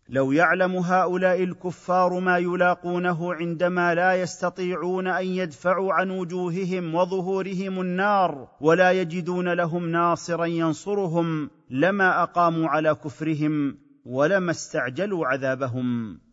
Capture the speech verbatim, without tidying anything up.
لو يعلم هؤلاء الكفار ما يلاقونه عندما لا يستطيعون ان يدفعوا عن وجوههم وظهورهم النار ولا يجدون لهم ناصرا ينصرهم لما اقاموا على كفرهم ولما استعجلوا عذابهم.